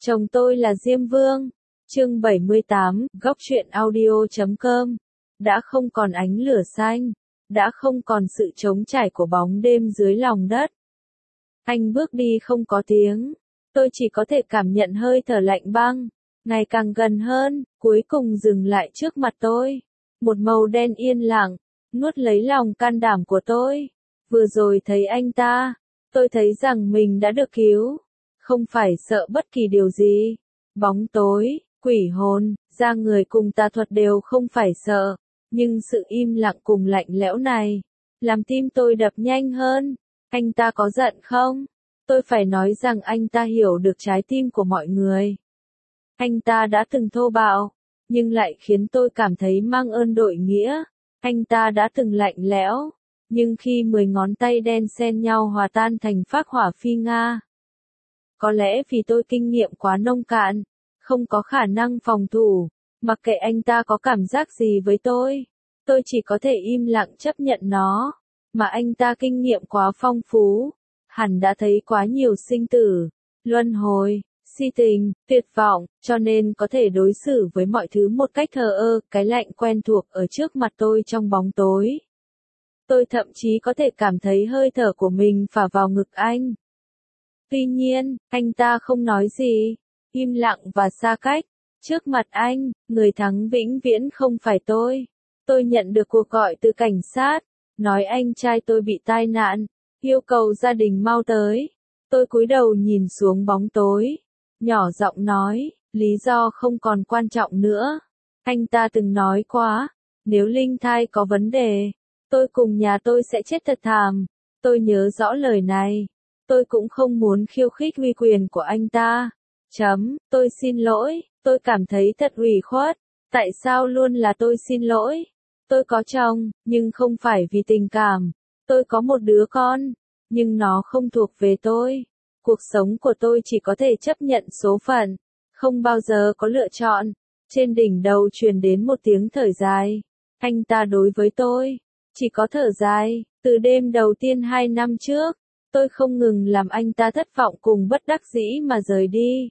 Chồng tôi là Diêm Vương. Chương 78, góc truyện audio.com. Đã không còn ánh lửa xanh, đã không còn sự trống trải của bóng đêm dưới lòng đất. Anh bước đi không có tiếng, tôi chỉ có thể cảm nhận hơi thở lạnh băng, ngày càng gần hơn, cuối cùng dừng lại trước mặt tôi. Một màu đen yên lặng, nuốt lấy lòng can đảm của tôi. Vừa rồi thấy anh ta, tôi thấy rằng mình đã được cứu, không phải sợ bất kỳ điều gì. Bóng tối, quỷ hồn, da người cùng tà thuật đều không phải sợ, nhưng sự im lặng cùng lạnh lẽo này, làm tim tôi đập nhanh hơn. Anh ta có giận không? Tôi phải nói rằng anh ta hiểu được trái tim của mọi người. Anh ta đã từng thô bạo, nhưng lại khiến tôi cảm thấy mang ơn đội nghĩa. Anh ta đã từng lạnh lẽo, nhưng khi 10 ngón tay đen xen nhau hòa tan thành phác hỏa phi Nga. Có lẽ vì tôi kinh nghiệm quá nông cạn, không có khả năng phòng thủ, mặc kệ anh ta có cảm giác gì với tôi chỉ có thể im lặng chấp nhận nó. Mà anh ta kinh nghiệm quá phong phú, hẳn đã thấy quá nhiều sinh tử, luân hồi, si tình, tuyệt vọng, cho nên có thể đối xử với mọi thứ một cách thờ ơ. Cái lạnh quen thuộc ở trước mặt tôi trong bóng tối. Tôi thậm chí có thể cảm thấy hơi thở của mình phả vào ngực anh. Tuy nhiên, anh ta không nói gì, im lặng và xa cách. Trước mặt anh, người thắng vĩnh viễn không phải tôi. Tôi nhận được cuộc gọi từ cảnh sát, nói anh trai tôi bị tai nạn, yêu cầu gia đình mau tới. Tôi cúi đầu nhìn xuống bóng tối, nhỏ giọng nói, lý do không còn quan trọng nữa. Anh ta từng nói quá, nếu linh thai có vấn đề, tôi cùng nhà tôi sẽ chết thật thảm. Tôi nhớ rõ lời này. Tôi cũng không muốn khiêu khích uy quyền của anh ta. Tôi xin lỗi, tôi cảm thấy thật ủy khuất. Tại sao luôn là tôi xin lỗi? Tôi có chồng, nhưng không phải vì tình cảm. Tôi có một đứa con, nhưng nó không thuộc về tôi. Cuộc sống của tôi chỉ có thể chấp nhận số phận, không bao giờ có lựa chọn. Trên đỉnh đầu truyền đến một tiếng thở dài. Anh ta đối với tôi chỉ có thở dài. Từ đêm đầu tiên 2 năm trước, tôi không ngừng làm anh ta thất vọng cùng bất đắc dĩ mà rời đi.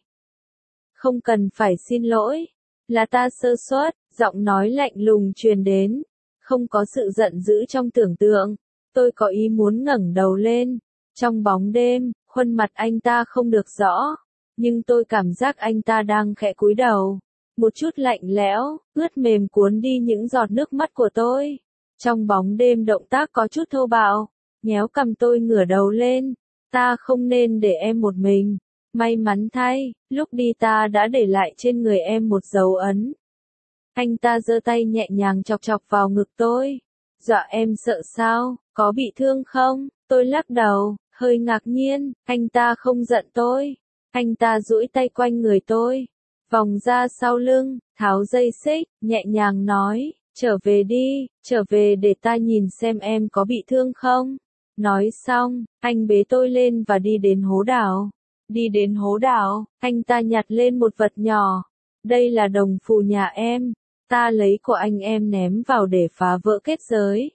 Không cần phải xin lỗi, là ta sơ suất. Giọng nói lạnh lùng truyền đến, không có sự giận dữ trong tưởng tượng. Tôi có ý muốn ngẩng đầu lên. Trong bóng đêm, khuôn mặt anh ta không được rõ, nhưng tôi cảm giác anh ta đang khẽ cúi đầu. Một chút lạnh lẽo, ướt mềm cuốn đi những giọt nước mắt của tôi. Trong bóng đêm động tác có chút thô bạo, nhéo cằm tôi ngửa đầu lên. Ta không nên để em một mình. May mắn thay, lúc đi ta đã để lại trên người em một dấu ấn. Anh ta giơ tay nhẹ nhàng chọc chọc vào ngực tôi. Dọa em sợ sao, có bị thương không? Tôi lắc đầu, hơi ngạc nhiên. Anh ta không giận tôi. Anh ta duỗi tay quanh người tôi, vòng ra sau lưng, tháo dây xích, nhẹ nhàng nói, trở về đi, trở về để ta nhìn xem em có bị thương không. Nói xong, anh bế tôi lên và đi đến hố đào. Đi đến hố đào, anh ta nhặt lên một vật nhỏ. Đây là đồng phù nhà em. Ta lấy của anh em ném vào để phá vỡ kết giới.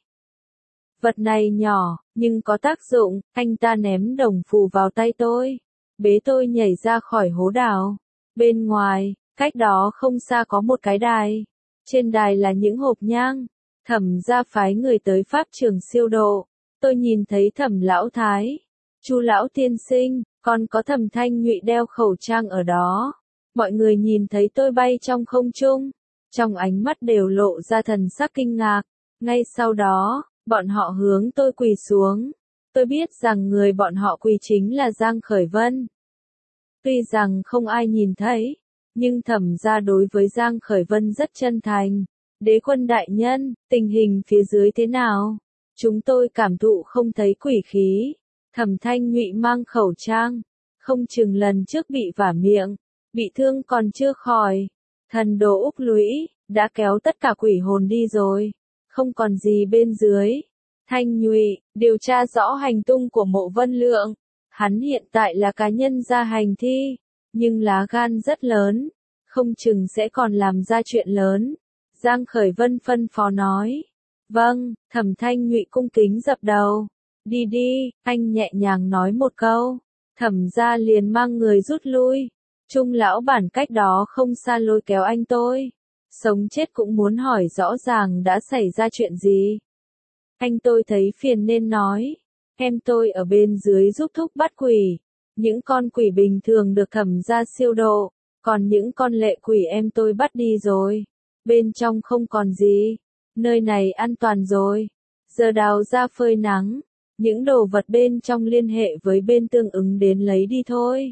Vật này nhỏ, nhưng có tác dụng. Anh ta ném đồng phù vào tay tôi, bế tôi nhảy ra khỏi hố đào. Bên ngoài, cách đó không xa có một cái đài. Trên đài là những hộp nhang. Thẩm gia phái người tới pháp trường siêu độ. Tôi nhìn thấy Thẩm lão thái, Chu lão tiên sinh, còn có Thẩm Thanh Nhụy đeo khẩu trang ở đó. Mọi người nhìn thấy tôi bay trong không trung, trong ánh mắt đều lộ ra thần sắc kinh ngạc. Ngay sau đó, bọn họ hướng tôi quỳ xuống. Tôi biết rằng người bọn họ quỳ chính là Giang Khởi Vân. Tuy rằng không ai nhìn thấy, nhưng Thẩm gia đối với Giang Khởi Vân rất chân thành. Đế quân đại nhân, tình hình phía dưới thế nào? Chúng tôi cảm thụ không thấy quỷ khí. Thẩm Thanh Nhụy mang khẩu trang, không chừng lần trước bị vả miệng, bị thương còn chưa khỏi. Thần đồ Úc Lũy đã kéo tất cả quỷ hồn đi rồi, không còn gì bên dưới. Thanh Nhụy, điều tra rõ hành tung của Mộ Vân Lượng. Hắn hiện tại là cá nhân ra hành thi, nhưng lá gan rất lớn, không chừng sẽ còn làm ra chuyện lớn. Giang Khởi Vân phân phó nói. Vâng, Thẩm Thanh Nhụy cung kính dập đầu. Đi đi, anh nhẹ nhàng nói một câu. Thẩm gia liền mang người rút lui. Trung lão bản cách đó không xa lôi kéo anh tôi. Sống chết cũng muốn hỏi rõ ràng đã xảy ra chuyện gì. Anh tôi thấy phiền nên nói. Em tôi ở bên dưới giúp thúc bắt quỷ. Những con quỷ bình thường được thẩm ra siêu độ. Còn những con lệ quỷ em tôi bắt đi rồi. Bên trong không còn gì. Nơi này an toàn rồi. Giờ đào ra phơi nắng. Những đồ vật bên trong liên hệ với bên tương ứng đến lấy đi thôi.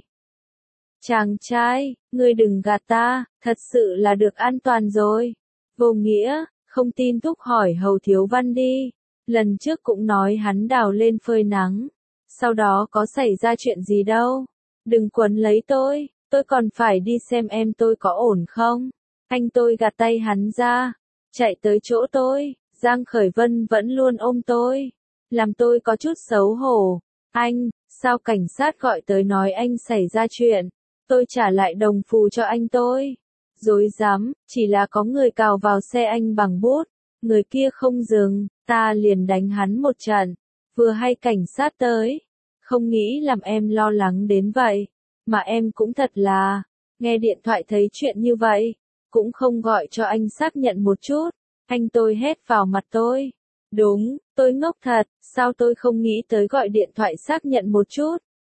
Chàng trai, ngươi đừng gạt ta, thật sự là được an toàn rồi. Vô nghĩa, không tin thúc hỏi Hầu Thiếu Văn đi. Lần trước cũng nói hắn đào lên phơi nắng. Sau đó có xảy ra chuyện gì đâu. Đừng quấn lấy tôi còn phải đi xem em tôi có ổn không. Anh tôi gạt tay hắn ra, chạy tới chỗ tôi. Giang Khởi Vân vẫn luôn ôm tôi, làm tôi có chút xấu hổ. Anh, sao cảnh sát gọi tới nói anh xảy ra chuyện? Tôi trả lại đồng phù cho anh tôi. Dối dám, chỉ là có người cào vào xe anh bằng bút. Người kia không dừng, ta liền đánh hắn một trận. Vừa hay cảnh sát tới. Không nghĩ làm em lo lắng đến vậy. Mà em cũng thật là, nghe điện thoại thấy chuyện như vậy. Cũng không gọi cho anh xác nhận một chút. Anh tôi hét vào mặt tôi. Đúng, tôi ngốc thật, sao tôi không nghĩ tới gọi điện thoại xác nhận một chút.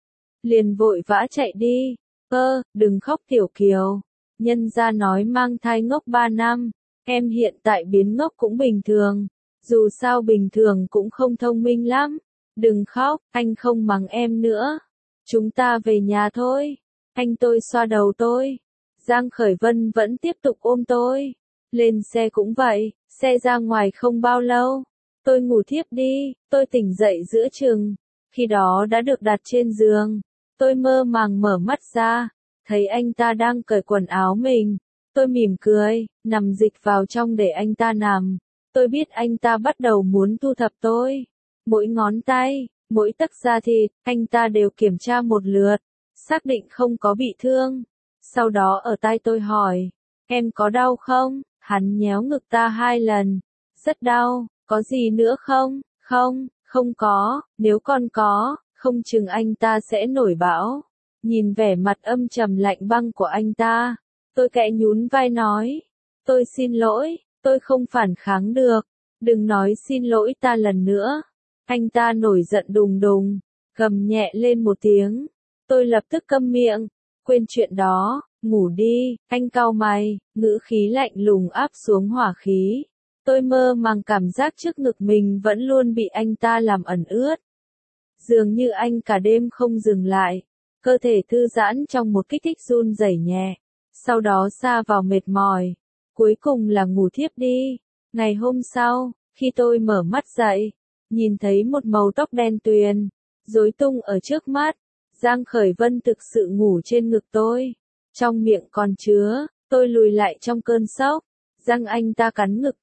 Liền vội vã chạy đi. Đừng khóc Tiểu Kiều. Nhân gia nói mang thai ngốc 3 năm. Em hiện tại biến ngốc cũng bình thường. Dù sao bình thường cũng không thông minh lắm. Đừng khóc, anh không mắng em nữa. Chúng ta về nhà thôi. Anh tôi xoa đầu tôi. Giang Khởi Vân vẫn tiếp tục ôm tôi. Lên xe cũng vậy, xe ra ngoài không bao lâu. Tôi ngủ thiếp đi, tôi tỉnh dậy giữa chừng. Khi đó đã được đặt trên giường. Tôi mơ màng mở mắt ra, thấy anh ta đang cởi quần áo mình. Tôi mỉm cười, nằm dịch vào trong để anh ta nằm. Tôi biết anh ta bắt đầu muốn thu thập tôi. Mỗi ngón tay, mỗi tấc da thịt, anh ta đều kiểm tra một lượt, xác định không có bị thương. Sau đó ở tai tôi hỏi, em có đau không? Hắn nhéo ngực ta 2 lần. Rất đau, có gì nữa không? Không có, nếu còn có, không chừng anh ta sẽ nổi bão. Nhìn vẻ mặt âm trầm lạnh băng của anh ta, tôi khẽ nhún vai nói, tôi xin lỗi, tôi không phản kháng được, đừng nói xin lỗi ta lần nữa. Anh ta nổi giận đùng đùng, gầm nhẹ lên một tiếng, tôi lập tức câm miệng, quên chuyện đó, ngủ đi. Anh cau mày, ngữ khí lạnh lùng áp xuống hỏa khí. Tôi mơ màng cảm giác trước ngực mình vẫn luôn bị anh ta làm ẩn ướt. Dường như anh cả đêm không dừng lại, cơ thể thư giãn trong một kích thích run rẩy nhẹ, sau đó sa vào mệt mỏi, cuối cùng là ngủ thiếp đi. Ngày hôm sau, khi tôi mở mắt dậy, nhìn thấy một màu tóc đen tuyền, rối tung ở trước mắt, Giang Khởi Vân thực sự ngủ trên ngực tôi, trong miệng còn chứa, tôi lùi lại trong cơn sốc, răng anh ta cắn ngực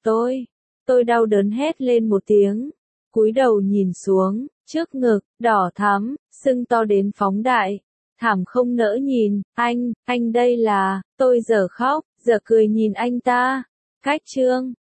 tôi đau đớn hét lên một tiếng, cúi đầu nhìn xuống, trước ngực, đỏ thắm, sưng to đến phóng đại, thảm không nỡ nhìn. Anh đây là, tôi giờ khóc, giờ cười nhìn anh ta. Cách chương